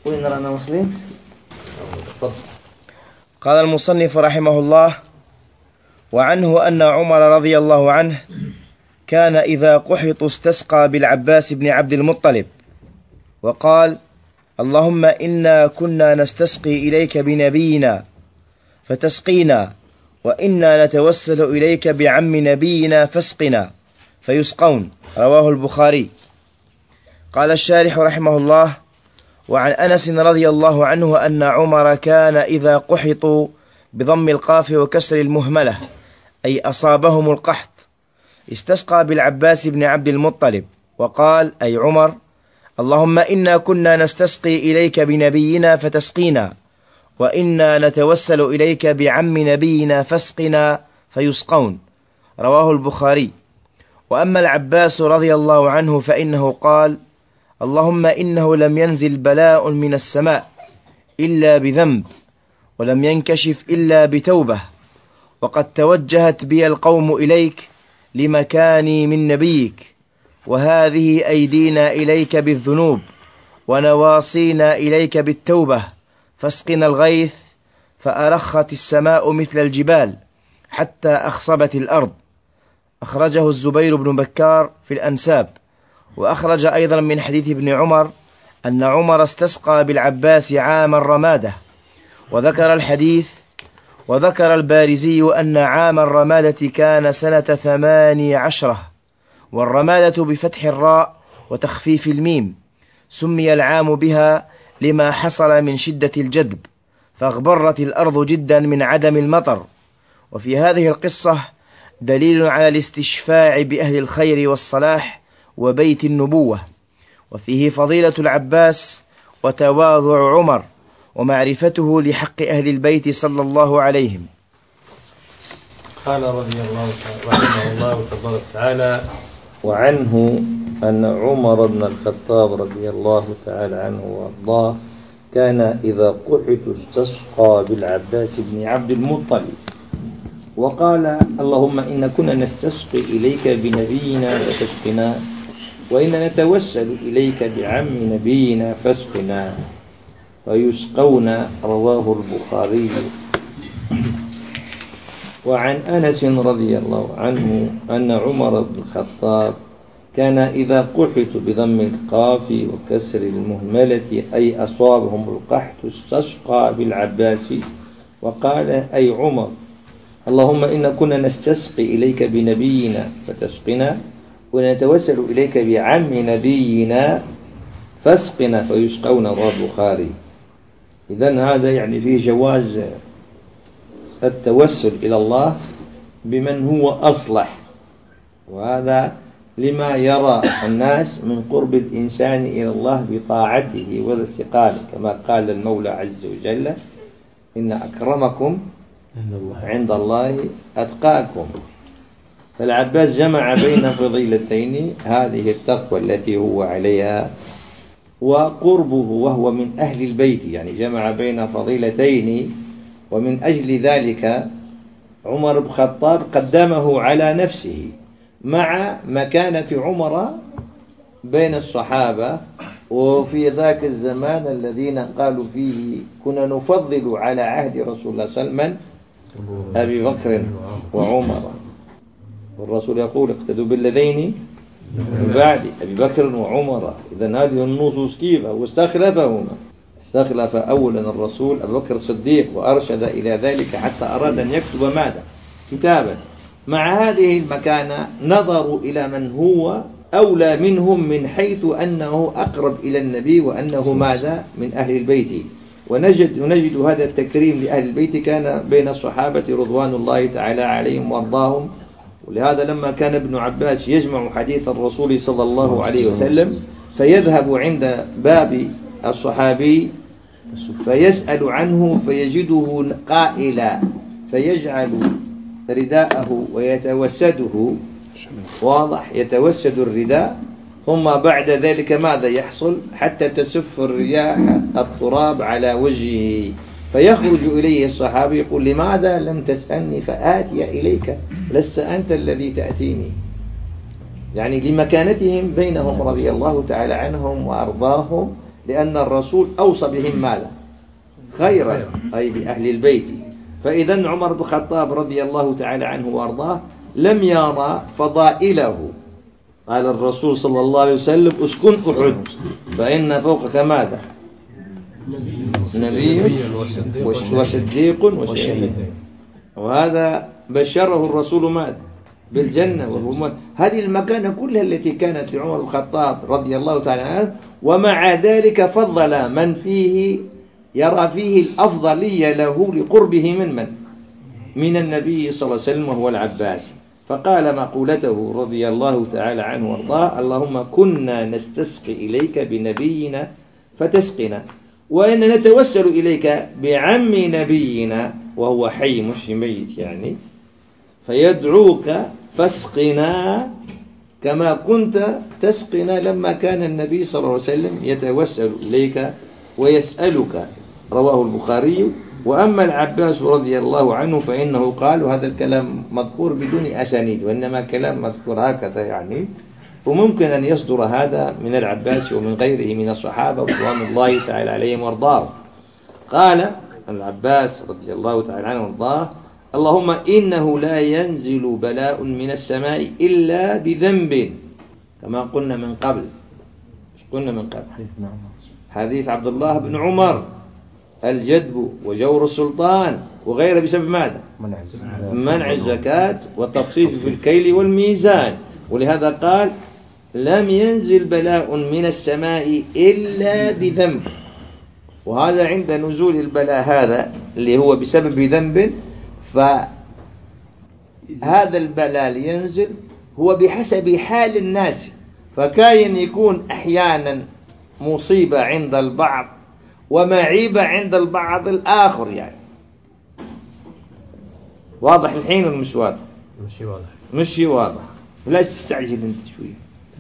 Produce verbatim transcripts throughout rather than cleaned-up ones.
وين رانا واصلين؟ قال المصنف رحمه الله: وعنه أن عمر رضي الله عنه كان إذا قحط استسقى بالعباس بن عبد المطلب وقال: اللهم إنا كنا نستسقي إليك بنبينا فتسقينا، وإنا نتوسل إليك بعم نبينا فاسقنا، فيسقون. رواه البخاري. قال الشارح رحمه الله: وعن أنس رضي الله عنه أن عمر كان إذا قحطوا بضم القاف وكسر المهملة أي أصابهم القحط استسقى بالعباس بن عبد المطلب وقال أي عمر: اللهم إنا كنا نستسقي إليك بنبينا فتسقينا، وإنا نتوسل إليك بعم نبينا فاسقنا، فيسقون. رواه البخاري. وأما العباس رضي الله عنه فإنه قال: اللهم إنه لم ينزل بلاء من السماء إلا بذنب، ولم ينكشف إلا بتوبة، وقد توجهت بي القوم إليك لمكاني من نبيك، وهذه أيدينا إليك بالذنوب ونواصينا إليك بالتوبة، فاسقنا الغيث. فأرخت السماء مثل الجبال حتى أخصبت الأرض. أخرجه الزبير بن بكار في الأنساب. وأخرج أيضا من حديث ابن عمر أن عمر استسقى بالعباس عام الرمادة. وذكر الحديث وذكر البارزي أن عام الرمادة كان سنة ثماني عشرة، والرمادة بفتح الراء وتخفيف الميم، سمي العام بها لما حصل من شدة الجدب، فاغبرت الأرض جدا من عدم المطر. وفي هذه القصة دليل على الاستشفاع بأهل الخير والصلاح وبيت النبوة، وفيه فضيلة العباس وتواضع عمر ومعرفته لحق أهل البيت صلى الله عليهم. قال رضي الله رحمه الله تبارك وتعالى: وعنه أن عمر بن الخطاب رضي الله تعالى عنه وأرضاه كان إذا قحط استسقى بالعباس بن عبد المطلب وقال: اللهم إن كنا نستسقي إليك بنبينا فتسقنا، وإن نتوسل إليك بعم نبينا فاسقنا، ويسقون. رواه البخاري. وعن أنس رضي الله عنه أن عمر بن الخطاب كان إذا قحط بضم القاف وكسر المهملة أي أصابهم القحط استسقى بالعباس وقال أي عمر: اللهم إن كنا نستسقي إليك بنبينا فتسقنا، ونتوسل إليك بعم نبينا فاسقنا، فيسقون. رواه البخاري. إذن هذا يعني فيه جواز التوسل إلى الله بمن هو أصلح، وهذا لما يرى الناس من قرب الإنسان إلى الله بطاعته والاستقامة، كما قال المولى عز وجل: إن أكرمكم عند الله أتقاكم. فالعباس جمع بين فضيلتين، هذه التقوى التي هو عليها وقربه وهو من أهل البيت، يعني جمع بين فضيلتين. ومن أجل ذلك عمر بن الخطاب قدمه على نفسه مع مكانة عمر بين الصحابة. وفي ذاك الزمان الذين قالوا فيه كنا نفضل على عهد رسول الله صلى الله عليه وسلم أبي بكر وعمر، والرسول يقول: اقتدوا بالذين من بعد أبي بكر وعمر. إذن هذه النصوص كيف واستخلفهما؟ استخلف أولا الرسول أبو بكر الصديق وأرشد إلى ذلك حتى أراد أن يكتب ماذا؟ كتابا. مع هذه المكانة نظروا إلى من هو أولى منهم من حيث أنه أقرب إلى النبي وأنه ماذا؟ من أهل البيت. ونجد, ونجد هذا التكريم لأهل البيت كان بين الصحابة رضوان الله تعالى عليهم وارضاهم. ولهذا لما كان ابن عباس يجمع حديث الرسول صلى الله عليه وسلم فيذهب عند باب الصحابي فيسأل عنه فيجده قائلا، فيجعل رداءه ويتوسده، واضح، يتوسد الرداء، ثم بعد ذلك ماذا يحصل؟ حتى تسف الرياح التراب على وجهه، فيخرج إليه الصحابي يقول: لماذا لم تسألني فآتي إليك؟ لست أنت الذي تأتيني. يعني لمكانتهم بينهم رضي الله تعالى عنهم وأرضاهم، لأن الرسول أوصى بهم ماذا؟ خيرا، أي بأهل البيت. فإذا عمر بن الخطاب رضي الله تعالى عنه وأرضاه لم يرى فضائله. قال الرسول صلى الله عليه وسلم اسكن أحد فإن فوقك ماذا؟ نبي وصديق وشهيد. وهذا بشره الرسول ماذا؟ بالجنة. وهو هذه المكانة كلها التي كانت لعمر بن الخطاب رضي الله تعالى عنه، ومع ذلك فضل من فيه يرى فيه الأفضلية له لقربه من من؟ من النبي صلى الله عليه وسلم وهو العباس. فقال مقولته رضي الله تعالى عنه وارضاه: اللهم كنا نستسقي إليك بنبينا فتسقنا، وإن نتوسل إليك بعم نبينا وهو حي مش ميت يعني، فيدعوك فاسقنا كما كنت تسقنا لما كان النبي صلى الله عليه وسلم يتوسل إليك ويسألك. رواه البخاري. وأما العباس رضي الله عنه فإنه قال، وهذا الكلام مذكور بدون أسانيد وإنما كلام مذكور هكذا يعني، وممكن أن يصدر هذا من العباس ومن غيره من الصحابة رضوان الله تعالى عليهم وارضاه. قال العباس رضي الله تعالى عنه وارضاه: اللهم إنه لا ينزل بلاء من السماء إلا بذنب، كما قلنا من قبل. مش قلنا من قبل حديث عبد الله بن عمر: الجدب وجور السلطان وغيره بسبب ماذا؟ منع الزكاة والتقصيف في الكيل والميزان. ولهذا قال: لم ينزل بلاء من السماء إلا بذنب. وهذا عند نزول البلاء هذا اللي هو بسبب ذنب، فهذا البلاء ينزل هو بحسب حال الناس، فكاين يكون أحيانا مصيبة عند البعض ومعيبة عند البعض الآخر يعني. واضح الحين ولا مش واضح؟ مش واضح. مش واضح. لا تستعجل انت شوية.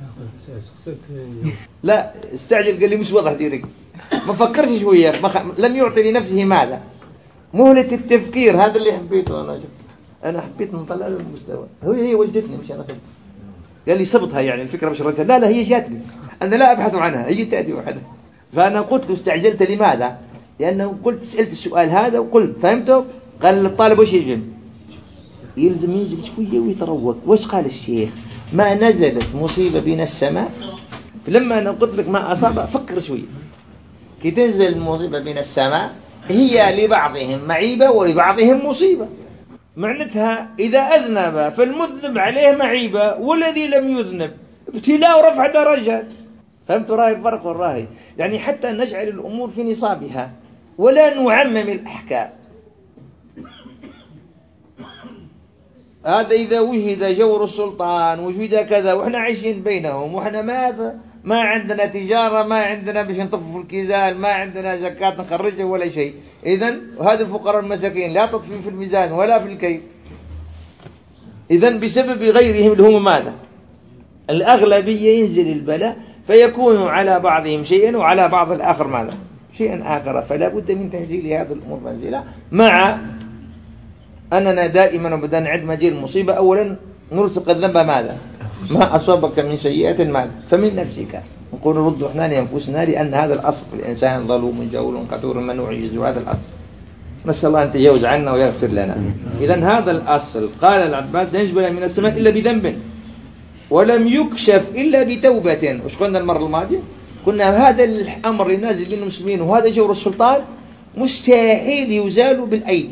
لا استعجل، قال لي مش واضح ديرك. ما فكرش شوية، ما خ... لم يعطي لنفسه ماذا؟ مهلة التفكير. هذا اللي حبيته أنا. شفت أنا حبيت نطلع له المستوى. هي هي وجدتني مش أنا صبت. قال لي صبتها يعني الفكرة مش ردتها. لا لا هي جاتني، أنا لا أبحث عنها، هي تأتي وحدها. فأنا قلت له استعجلت لماذا؟ لأنه قلت سألت السؤال هذا وقلت فهمته. قال الطالب وش يجب؟ يلزم ينزل شوية ويتروق. وش قال الشيخ؟ ما نزلت مصيبة بين السماء. لما أنا قلت لك ما أصاب فكر شوية. كي تنزل المصيبة بين السماء هي لبعضهم معيبة ولبعضهم مصيبة. معنتها إذا أذنب فالمذنب عليه معيبة، والذي لم يذنب ابتلاء ورفع درجات. فهمت راي الفرق والراهي؟ يعني حتى نجعل الأمور في نصابها ولا نعمم الأحكام. هذا إذا وجد جور السلطان وجد كذا وإحنا عايشين بينهم وإحنا ماذا؟ ما عندنا تجارة، ما عندنا باش نطفوا في الكيزان، ما عندنا زكاة نخرجها ولا شيء. إذن هذه الفقراء المساكين لا تطفي في الميزان ولا في الكيل. إذن بسبب غيرهم اللي هم ماذا؟ الأغلبية ينزل البلاء فيكون على بعضهم شيئا وعلى بعض الآخر ماذا؟ شيئا آخر. فلا بد من تنزيل هذه الأمور منزلة، مع أننا دائما وبدأ نعد مجيء المصيبة أولا نرزق الذنب ماذا؟ ما أصابك من سيئة ماذا؟ فمن نفسك. نقول ردوا احنا لأنفسنا، لأن هذا الأصل في الإنسان ظلوم جول قتور منوع يجوز. هذا الأصل نسأل الله أن يتجاوز عنا ويغفر لنا. إذن هذا الأصل. قال العباس: لا ينزل من السماء إلا بذنب ولم يكشف إلا بتوبة. وش قلنا المرة الماضية؟ قلنا هذا الأمر النازل بين المسلمين وهذا جور السلطان مستحيل يزال بالأيدي.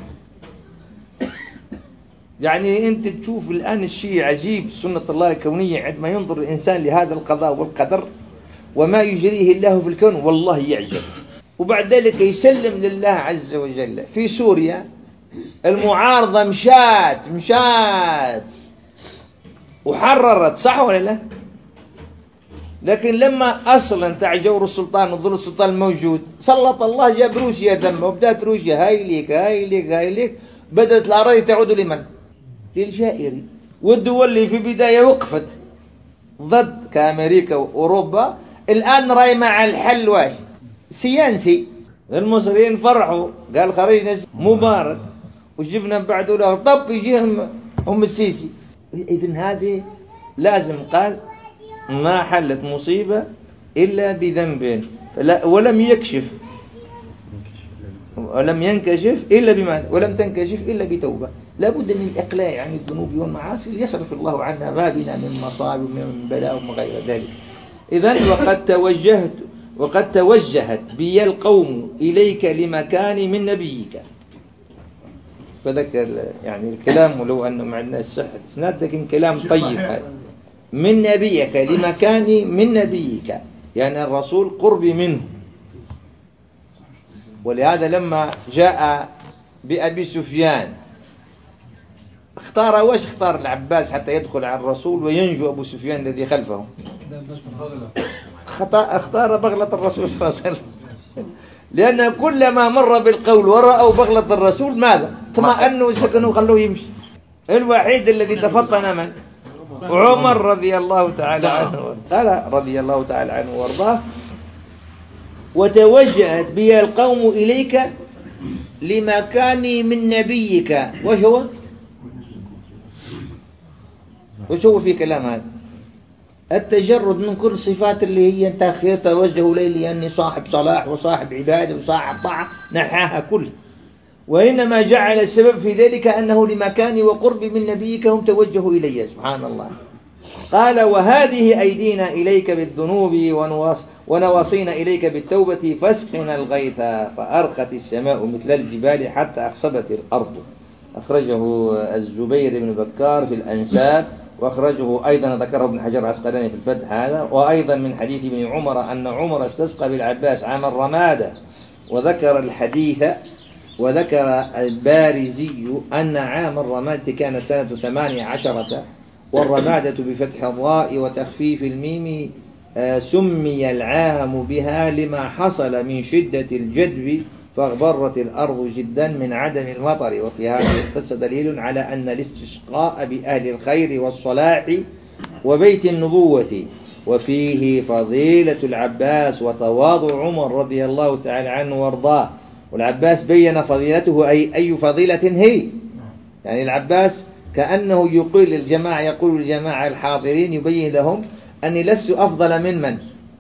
يعني أنت تشوف الآن الشيء عجيب، سنة الله الكونية عندما ينظر الإنسان لهذا القضاء والقدر وما يجريه الله في الكون والله يعجب. وبعد ذلك يسلم لله عز وجل. في سوريا المعارضة مشات مشات وحررت، صح ولا لا؟ لكن لما أصلا تاع جور السلطان وظل السلطان الموجود سلط الله جاب روسيا ذنب، وبدأت روسيا هاي ليك هاي ليك هاي ليك، بدأت الأراضي تعود لمن؟ للجائري. والدول اللي في بداية وقفت ضد كأمريكا وأوروبا الآن راي مع الحل واش؟ سياسي. المصريين فرحوا قال خرجنا مبارك وجبنا بعده له طب يجيهم هم السيسي. إذن هذه لازم قال ما حلت مصيبة إلا بذنب. ولم يكشف ولم ينكشف إلا بما ولم تنكشف إلا بتوبة. لابد من الإقلاع عن الذنوب والمعاصي ليصرف الله عنا ما بنا من مصائب ومن بلاء وما غير ذلك. إذن وقد توجهت وقد توجهت بي القوم إليك لمكان من نبيك. فذكر يعني الكلام ولو أنه مع الناس صحة إسناد لكن كلام طيب هذا. من نبيك لمكان من نبيك يعني الرسول قربي منه. ولهذا لما جاء بأبي سفيان اختار وش اختار العباس حتى يدخل على الرسول وينجو أبو سفيان الذي خلفه. اختار بغلة الرسول صلى الله عليه وسلم لأن كلما مر بالقول ورأوا بغلة الرسول ماذا اطمأنوا وسكنوا وخلوه يمشي. الوحيد الذي تفطن من عمر رضي الله تعالى عنه قال رضي الله تعالى عنه وارضاه وتوجهت بي القوم إليك لمكاني من نبيك. وش هو وش هو في كلام هذا التجرد من كل صفات اللي هي انت خير توجه لي لأني صاحب صلاح وصاحب عبادة وصاحب طاعة نحاها كل. وإنما جعل السبب في ذلك أنه لمكاني وقربي من نبيك هم توجهوا إلي. سبحان الله. قال وهذه أيدينا إليك بالذنوب ونواصينا إليك بالتوبة فاسقنا الغيث فأرخت السماء مثل الجبال حتى أخصبت الأرض. أخرجه الزبير بن بكار في الأنساب وأخرجه أيضا ذكره ابن حجر العسقلاني في الفتح هذا. وأيضا من حديث ابن عمر أن عمر استسقى بالعباس عام الرمادة. وذكر الحديث وذكر البارزي أن عام الرمادة كان سنة ثمانية عشرة والرمادة بفتح الراء وتخفيف الميم سمي العام بها لما حصل من شدة الجدب فاغبرت الأرض جدا من عدم المطر. وفي هذه القصة دليل على أن الاستسقاء بأهل الخير والصلاح وبيت النبوة. وفيه فضيلة العباس وتواضع عمر رضي الله تعالى عنه وارضاه. والعباس بين فضيلته أي أي فضيلة هي يعني العباس كأنه يقول للجماعة يقول للجماعة الحاضرين يبين لهم أني لست أفضل من من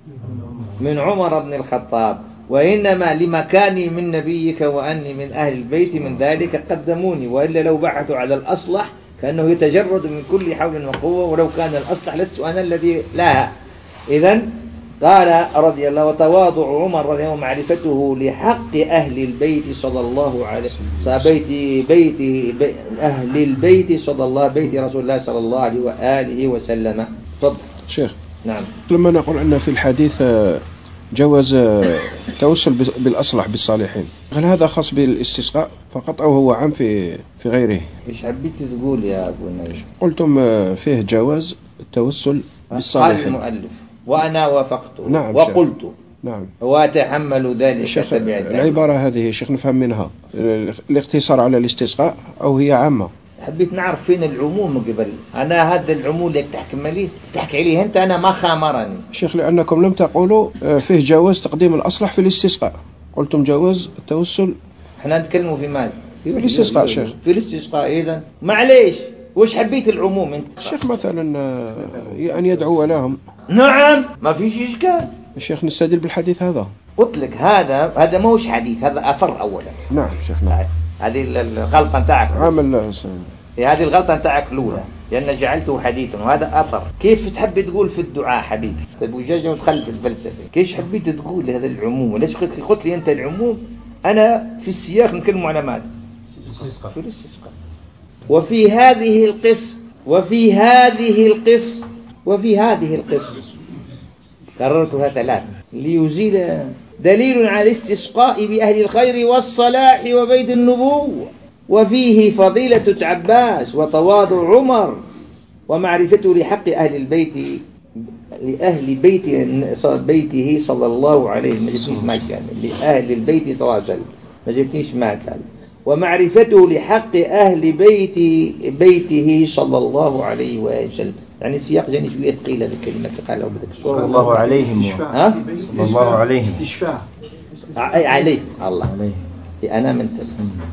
من عمر بن الخطاب وإنما لمكاني من نبيك وأني من أهل البيت من ذلك قدموني. وإلا لو بحثوا على الأصلح كأنه يتجرد من كل حول وقوة ولو كان الأصلح لست أنا الذي لاها. إذن قال رضي الله وتواضع عمر رضي الله معرفته لحق أهل البيت صلى الله عليه وسلم بيت بيت بي أهل البيت صلى الله بيت رسول الله صلى الله عليه وآله وسلم. تفضل شيخ. نعم. لما نقول أن في الحديث جواز التوسل بالأصلح بالصالحين هل هذا خاص بالاستسقاء فقط أو هو عام في في غيره؟ إيش حبيت تقول يا أبو النجم؟ قلتم فيه جواز التوسل بالصالحين. قال المؤلف وأنا وافقته. نعم وقلت شيخ. نعم وأتحمل ذلك. شيخ العبارة هذه شيخ نفهم منها الاقتصار على الاستسقاء أو هي عامة؟ حبيت نعرف فين العموم قبل. أنا هذا العموم اللي تحكي عليه تحكي عليه أنت أنا ما خامرني شيخ لأنكم لم تقولوا فيه جواز تقديم الأصلح في الاستسقاء قلتم جواز التوسل. احنا نتكلموا في ماذا؟ في الاستسقاء شيخ. في الاستسقاء. إذن معليش وش حبيت العموم أنت؟ الشيخ مثلا أن يدعو لهم. نعم ما فيش إشكال. الشيخ نستدل بالحديث هذا. قلت لك هذا هذا ما هوش حديث هذا أثر أولا. نعم شيخ. نعم. هذه الغلطة نتاعك. عمل هذه الغلطة نتاعك الأولى لأن جعلته حديثا وهذا أثر. كيف تحب تقول في الدعاء حبيبي البجاجة وتخلف الفلسفة؟ كيف حبيت تقول هذا العموم؟ ليش قلت لي قلت لي أنت العموم؟ أنا في السياق نتكلم على ماذا؟ في الاستسقاء. وفي هذه القصة وفي هذه القصة وفي هذه القصة كررتها ثلاث ليزيل دليل على الاستسقاء بأهل الخير والصلاح وبيت النبوة. وفيه فضيلة عباس وتواضع عمر ومعرفته لحق أهل البيت لأهل بيت بيته صلى الله عليه وسلم. ما جبتنيش ما كان لأهل البيت صلى الله عليه وسلم ما جبتنيش ما كان. ومعرفته لحق أهل بيت بيته صلى الله عليه وسلم. يعني سياق جاني شوية ثقيل هذه الكلمة قالها بدك صلى الله عليهم ها صلى الله عليهم استشفاء عليه الله عليه. أنا منتبه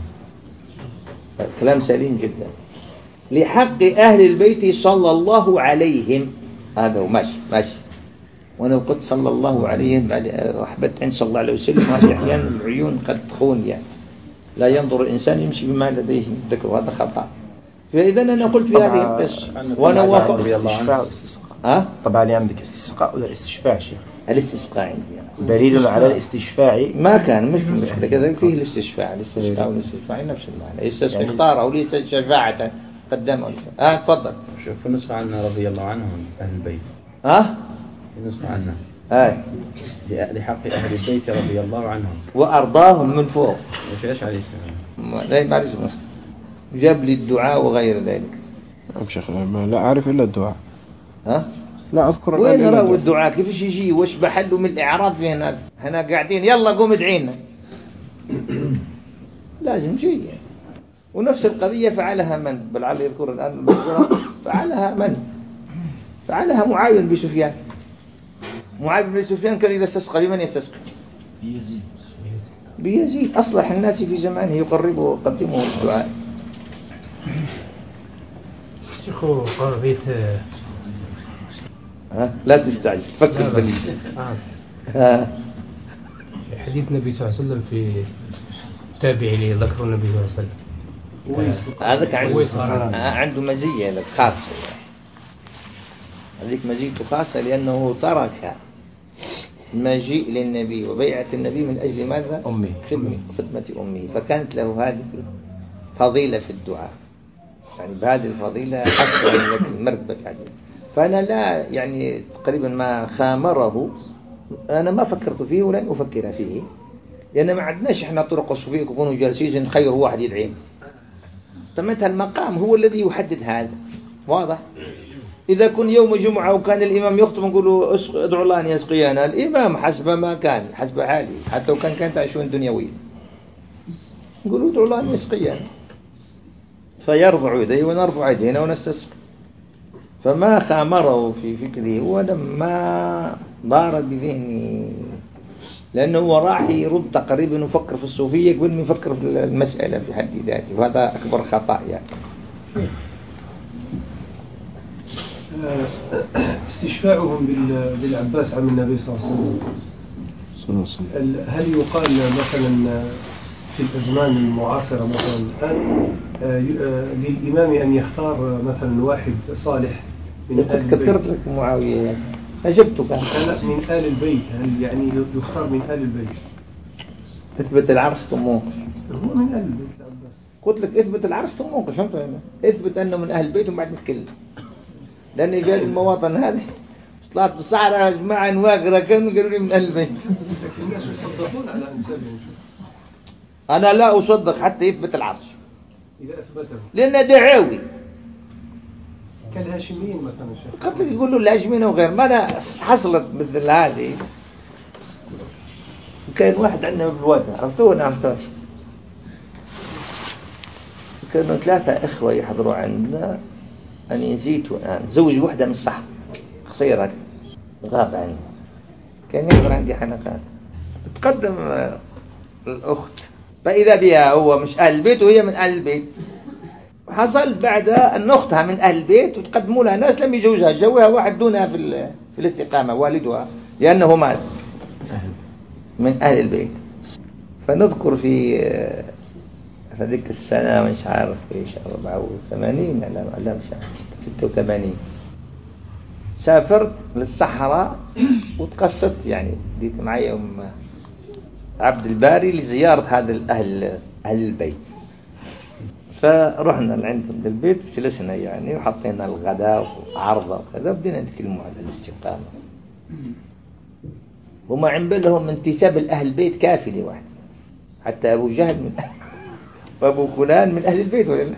كلام سليم جدا. لحق أهل البيت صلى الله عليهم هذا هو ماشي ماشي ولو قلت صلى الله عليه وأحببت أن صلى الله عليه وسلم، هذه أحيانا العيون قد تخون يعني، لا ينظر الإنسان يمشي بما لديه ذكر، وهذا خطأ. فإذا أنا قلت في هذه القصة وأنا وافقت. الاستشفاء والاستسقاء. أه؟ طبعا اللي عندك استسقاء ولا استشفاء شيء؟ الاستسقاء عندي يعني. دليل على الاستشفاء ما كان مش مشكلة كذلك فيه الاستشفاء، الاستسقاء والاستشفاء نفس المعنى. يستسقي اختاره وليس شفاعة قدمه. آه تفضل. شوف في نسخة عنه رضي الله عنهم أهل البيت. ها؟ في نسخة عنه. آه. لحق أهل البيت رضي الله عنهم. وأرضاهم من فوق. وش إيش عليه السلام؟ لا معلش مصر. جاب لي الدعاء وغير ذلك. نعم شيخ، لا أعرف إلا الدعاء. ها؟ لا أذكر. وين راهو الدعاء؟ كيفاش يجي؟ وش بحلوا من الإعراب في هنا؟ هنا قاعدين يلا قوم ادعينا. لازم شيء يعني. ونفس القضية فعلها من؟ بل على يذكر الآن المذكرة فعلها من؟ فعلها معاوية بن سفيان. معاوية بن سفيان كان إذا استسقى بمن يستسقي؟ بيزيد. بيزيد أصلح الناس في زمانه، يقربه ويقدمه الدعاء. شيخو قربيت ها؟ لا تستعجل، فكر باللي آه. في حديث النبي صلى الله عليه وسلم في تابعي ذكر النبي صلى الله عليه وسلم. هذاك عنده عنده مزية لك خاصة، هذيك مزيته خاصة لأنه ترك مجيء للنبي وبيعة النبي من أجل ماذا؟ أمي خدمة خدمة أمه، فكانت له هذه فضيلة في الدعاء، يعني بهذه الفضيلة حصل لك المرتبة في حديث. فأنا لا يعني تقريبا ما خامره، أنا ما فكرت فيه ولن أفكر فيه، لأن ما عندناش إحنا طرق الصوفية يكونوا جالسين خير واحد يدعين. طمنتها المقام هو الذي يحدد هذا، واضح؟ إذا كن يوم جمعة وكان الإمام يخطب نقولوا ادعوا الله أن يسقينا، الإمام حسب ما كان حسب حاله، حتى وكان كانت عشوان دنيوية نقولوا ادعوا الله أن يسقينا، فيرفع يديه ونرفع يدينا ونستسقي. فما خامره في فكره ولما ضار بذهني، لأنه هو راح يرد تقريبا يفكر في الصوفية قبل ما يفكر في المسألة في حد ذاته، وهذا أكبر خطأ يعني. استشفاعهم بالعباس عم النبي صلى الله عليه وسلم، هل يقال مثلا في الأزمان المعاصرة مثلا الآن للإمام أن يختار مثلا واحد صالح من آل البيت؟ كثرت لك معاوية يعني. أجبتك من آل البيت، هل يعني يختار من آل البيت؟ اثبت العرش ثم انقش. هو من آل البيت العباس. قلت لك اثبت العرش ثم انقش، فهمت؟ اثبت أنه من أهل البيت وبعد نتكلم، لأن في هذه المواطن هذه طلعت الصحراء يا جماعة نواقرة كانوا قالوا لي من أهل البيت. الناس يصدقون على أنسابهم. أنا لا أصدق حتى يثبت العرش إذا أثبته، لأن دعاوي كالهاشميين مثلا. قلت لك يقولوا الهاشميين وغير ما أنا حصلت مثل هذه. وكان واحد عندنا بالوادي عرفتوه أنا عرفتوش، كانوا ثلاثة إخوة يحضروا عندنا، أنا نسيت والآن زوج واحدة من الصحراء قصيرة غاب عني، كان يحضر عندي حلقات. تقدم الأخت فإذا بها هو مش أهل البيت وهي من أهل البيت. حصل بعد أن أختها من أهل البيت وتقدموا لها ناس لم يجوزها، جوها واحد دونها في في الاستقامة والدها، لأنه مال من أهل البيت. فنذكر في هذيك السنة مش عارف إيش أربعة وثمانين لا لا مش عارف ستة وثمانين سافرت للصحراء وتقصدت يعني ديت معي أم عبد الباري لزيارة هذا الأهل أهل البيت. فرحنا لعندهم بالبيت وجلسنا يعني وحطينا الغداء وعرضة وكذا، بدينا نتكلموا على الاستقامة. وما عم لهم انتساب الأهل البيت كافي لواحد، حتى أبو جهل من أهل وأبو فلان من أهل البيت ولا لا؟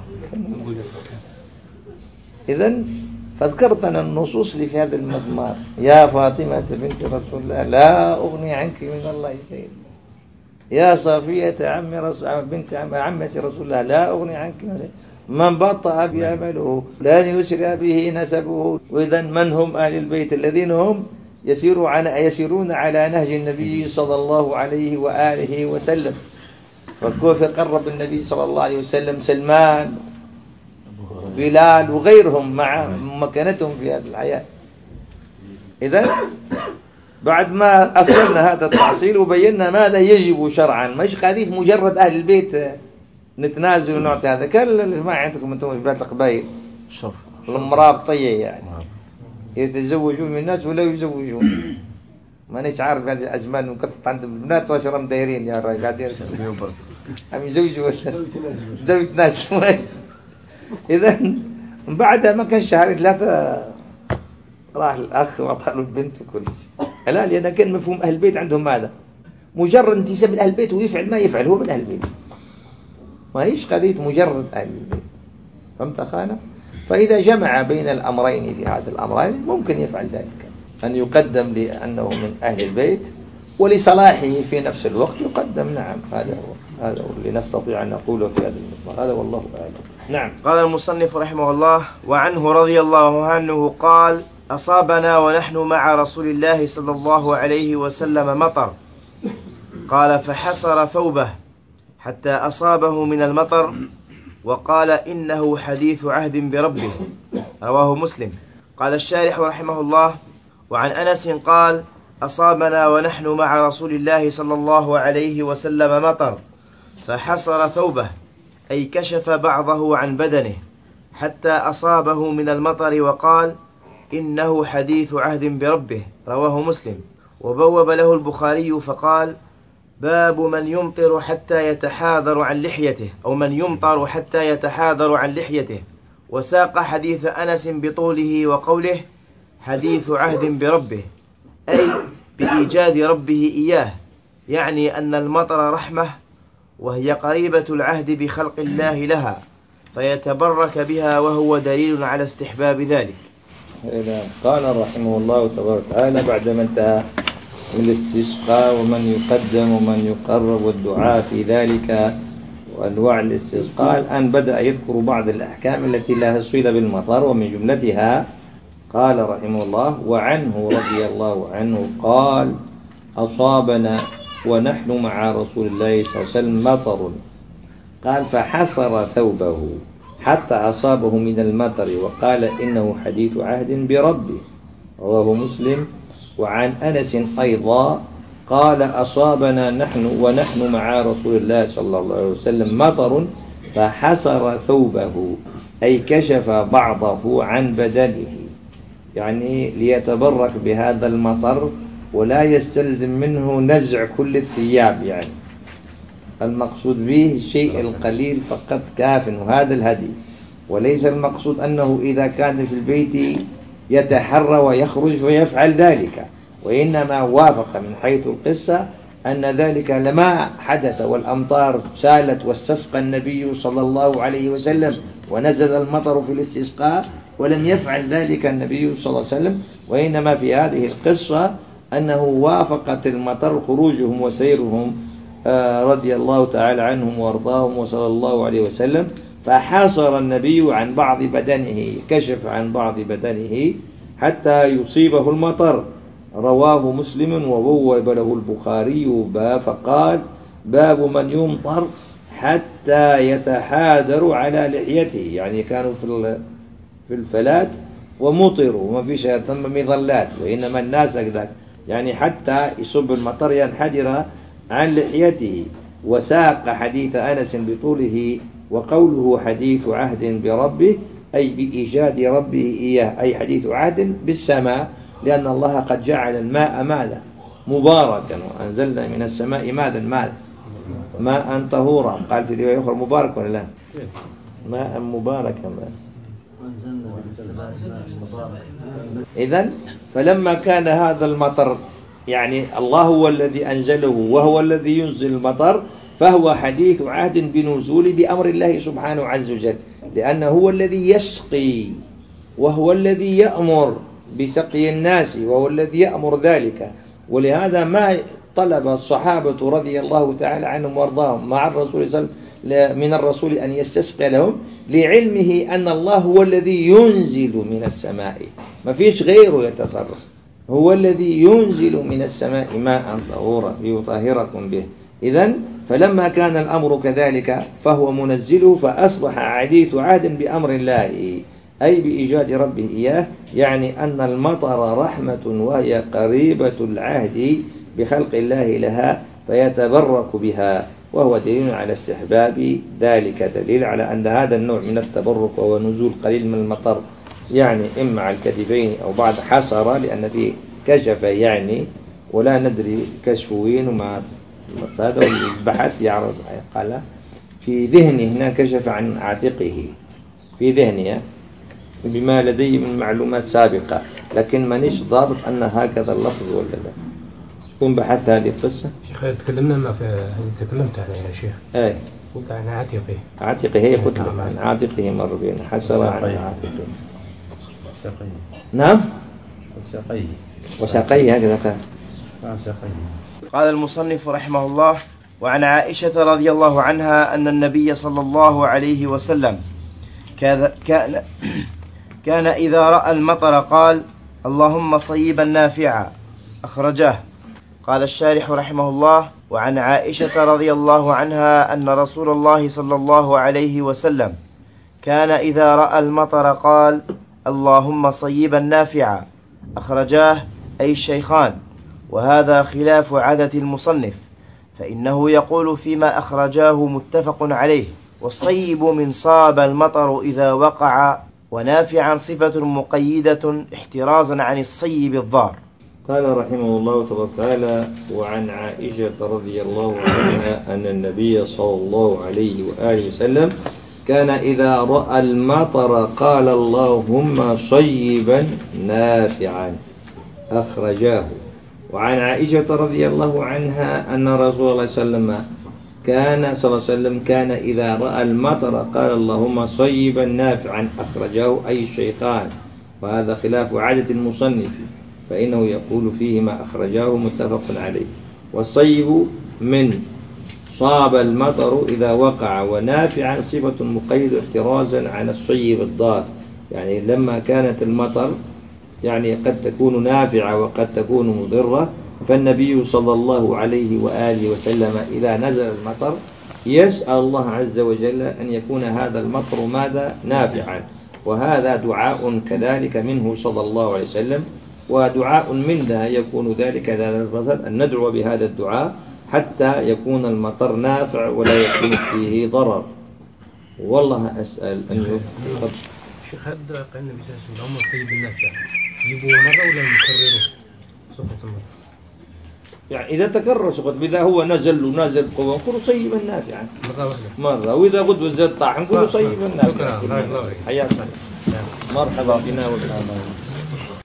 إذن فذكرت أنا النصوص اللي في هذا المضمار: يا فاطمة بنت رسول الله لا أغني عنك من الله شيئا، يا صفية عم رسول بنت عم عمة رسول الله لا أغني عنك من شيء، من بطأ بعمله لن يسرع به نسبه. وإذن من هم أهل البيت؟ الذين هم يسيرون على يسيرون على نهج النبي صلى الله عليه وآله وسلم. فكيف قرب النبي صلى الله عليه وسلم سلمان بلال وغيرهم مع مكانتهم في هذه الحياة. إذا بعد ما أصلنا هذا التأصيل وبينا ماذا يجب شرعا، مش حديث مجرد أهل البيت نتنازل ونعطي هذا. كان ما عندكم أنتم بلاد القبائل شرف المرابطية يعني يتزوجون من الناس ولا يزوجون. مانيش عارف هذه الأزمان وكثرت عند البنات واش راهم دايرين يا راجل قاعدين هم يزوجوا واش بداو يتنازلوا. إذا من بعدها ما كان شهرين ثلاثة راح الأخ وعطى له البنت وكل شيء. لا، لأن كان مفهوم أهل البيت عندهم هذا مجرد انتساب لأهل البيت ويفعل ما يفعل هو من أهل البيت، ما هيش قضية مجرد أهل البيت. فهمت أخانا؟ فإذا جمع بين الأمرين في هذا الأمرين ممكن يفعل ذلك، أن يقدم لأنه من أهل البيت ولصلاحه في نفس الوقت يقدم. نعم، هذا هو هذا هو اللي نستطيع أن نقوله في هذا المضمار. هذا والله أعلم. نعم. قال المصنف رحمه الله: وعنه رضي الله عنه قال: أصابنا ونحن مع رسول الله صلى الله عليه وسلم مطر، قال فحسر ثوبه حتى أصابه من المطر، وقال إنه حديث عهد بربه، رواه مسلم. قال الشارح رحمه الله: وعن أنس قال: أصابنا ونحن مع رسول الله صلى الله عليه وسلم مطر فحسر ثوبه، أي كشف بعضه عن بدنه حتى أصابه من المطر، وقال إنه حديث عهد بربه، رواه مسلم. وبوب له البخاري فقال: باب من يمطر حتى يتحاذر عن لحيته، أو من يمطر حتى يتحاذر عن لحيته. وساق حديث أنس بطوله وقوله حديث عهد بربه، أي بإيجاد ربه إياه، يعني أن المطر رحمة وهي قريبة العهد بخلق الله لها، فيتبرك بها، وهو دليل على استحباب ذلك. قال رحمه الله تبارك وتعالى بعدما انتهى من الاستسقاء ومن يقدم ومن يقرب والدعاء في ذلك وأنواع الاستسقاء، الآن بدأ يذكر بعض الأحكام التي لها صلة بالمطر، ومن جملتها قال رحمه الله: وعنه رضي الله عنه قال: أصابنا ونحن مع رسول الله صلى الله عليه وسلم مطر، قال فحسر ثوبه حتى أصابه من المطر، وقال إنه حديث عهد بربه، رواه مسلم. وعن أنس أيضا قال: أصابنا نحن ونحن مع رسول الله صلى الله عليه وسلم مطر فحسر ثوبه، أي كشف بعضه عن بدنه، يعني ليتبرك بهذا المطر ولا يستلزم منه نزع كل الثياب، يعني المقصود به الشيء القليل فقط كاف، وهذا الهدي، وليس المقصود أنه إذا كان في البيت يتحرى ويخرج ويفعل ذلك، وإنما وافق من حيث القصة أن ذلك لما حدث والأمطار سالت واستسقى النبي صلى الله عليه وسلم ونزل المطر في الاستسقاء، ولم يفعل ذلك النبي صلى الله عليه وسلم، وإنما في هذه القصة أنه وافقت المطر خروجهم وسيرهم رضي الله تعالى عنهم وارضاهم وصلى الله عليه وسلم، فحاصر النبي عن بعض بدنه، كشف عن بعض بدنه حتى يصيبه المطر، رواه مسلم. وبوب له البخاري باب فقال: باب من يمطر حتى يتحاذر على لحيته، يعني كانوا في في الفلات ومطروا وما فيش ثم مظلات، وإنما الناس كذلك، يعني حتى يصب المطر ينحدر عن لحيته. وساق حديث أنس بطوله وقوله حديث عهد بربه، أي بإيجاد ربه إياه، أي حديث عهد بالسماء، لأن الله قد جعل الماء ماذا؟ مباركا، وأنزلنا من السماء ماذا؟ ماذا؟ ماء طهورا، قال في رواية أخرى مبارك ولا لا؟ ماء مباركا ماء. إذن فلما كان هذا المطر، يعني الله هو الذي أنزله وهو الذي ينزل المطر، فهو حديث عهد بنزول بأمر الله سبحانه عز وجل، لأنه هو الذي يسقي وهو الذي يأمر بسقي الناس، وهو الذي يأمر ذلك. ولهذا ما طلب الصحابة رضي الله تعالى عنهم وارضاهم مع الرسول صلى الله عليه وسلم من الرسول أن يستسقي لهم، لعلمه أن الله هو الذي ينزل من السماء، ما فيش غيره يتصرف، هو الذي ينزل من السماء ماء طهورا ليطهركم به. إذن فلما كان الأمر كذلك فهو منزله، فأصبح حديث عهد بأمر الله، أي بإيجاد ربه إياه، يعني أن المطر رحمة وهي قريبة العهد بخلق الله لها فيتبرك بها، وهو دليل على استحباب ذلك، دليل على أن هذا النوع من التبرك وهو نزول قليل من المطر يعني إما على الكتفين أو بعد حصر، لأن فيه كشف يعني ولا ندري كشف وين وما هذا البحث يعرض قال في ذهني هنا كشف عن عاتقه في ذهني بما لدي من معلومات سابقة، لكن مانيش ضابط أن هكذا اللفظ ولا لا. كن بحث هذه القصة شيخ تكلمنا ما في تكلمت عنها يا شيخ. أي قلت عن عاتقه. عاتقه هي قلت لك عن عاتقه مر بين حسر عن عاتقه. وساقيه. نعم. وساقيه. وساقيه هكذا كان. قال المصنف رحمه الله: وعن عائشة رضي الله عنها أن النبي صلى الله عليه وسلم كان كان إذا رأى المطر قال: اللهم صيبا نافعا، أخرجاه. قال الشارح رحمه الله: وعن عائشة رضي الله عنها أن رسول الله صلى الله عليه وسلم كان إذا رأى المطر قال: اللهم صيبا نافعا، أخرجاه، أي الشيخان. وهذا خلاف عادة المصنف، فإنه يقول فيما أخرجاه متفق عليه: والصيب من صاب المطر إذا وقع، ونافعا صفة مقيدة احترازا عن الصيب الضار. قال رحمه الله تبارك وتعالى: وعن عائشة رضي الله عنها أن النبي صلى الله عليه وآله وسلم كان إذا رأى المطر قال: اللهم صيبا نافعا، أخرجاه. وعن عائشة رضي الله عنها أن رسول الله صلى الله عليه وسلم كان صلى الله عليه وسلم كان إذا رأى المطر قال: اللهم صيبا نافعا، أخرجاه، أي الشيخان. وهذا خلاف عادة المصنف، فإنه يقول فيه ما أخرجاه متفق عليه. والصيب من صاب المطر إذا وقع، ونافعا صفة مقيدة احترازا عن الصيب الضار، يعني لما كانت المطر يعني قد تكون نافعة وقد تكون مضرة، فالنبي صلى الله عليه وآله وسلم إذا نزل المطر يسأل الله عز وجل أن يكون هذا المطر ماذا؟ نافعا. وهذا دعاء كذلك منه صلى الله عليه وسلم، ودعاء منا يكون ذلك إذا نزل أن ندعو بهذا الدعاء حتى يكون المطر نافع ولا يكون فيه ضرر. والله أسأل أن يفضل. شيخ هذا قال النبي صلى الله عليه وسلم: اللهم صيب النافع، يجيبوا مرة ولا نكرره صفة المطر؟ يعني إذا تكرر سقط، إذا هو نزل ونازل قوة نقول صيبا نافعا مرة واحدة مرة، وإذا قد وزاد طاعم نقول صيبا نافعا. شكرا. حياك الله. مرحبا بنا وبنا.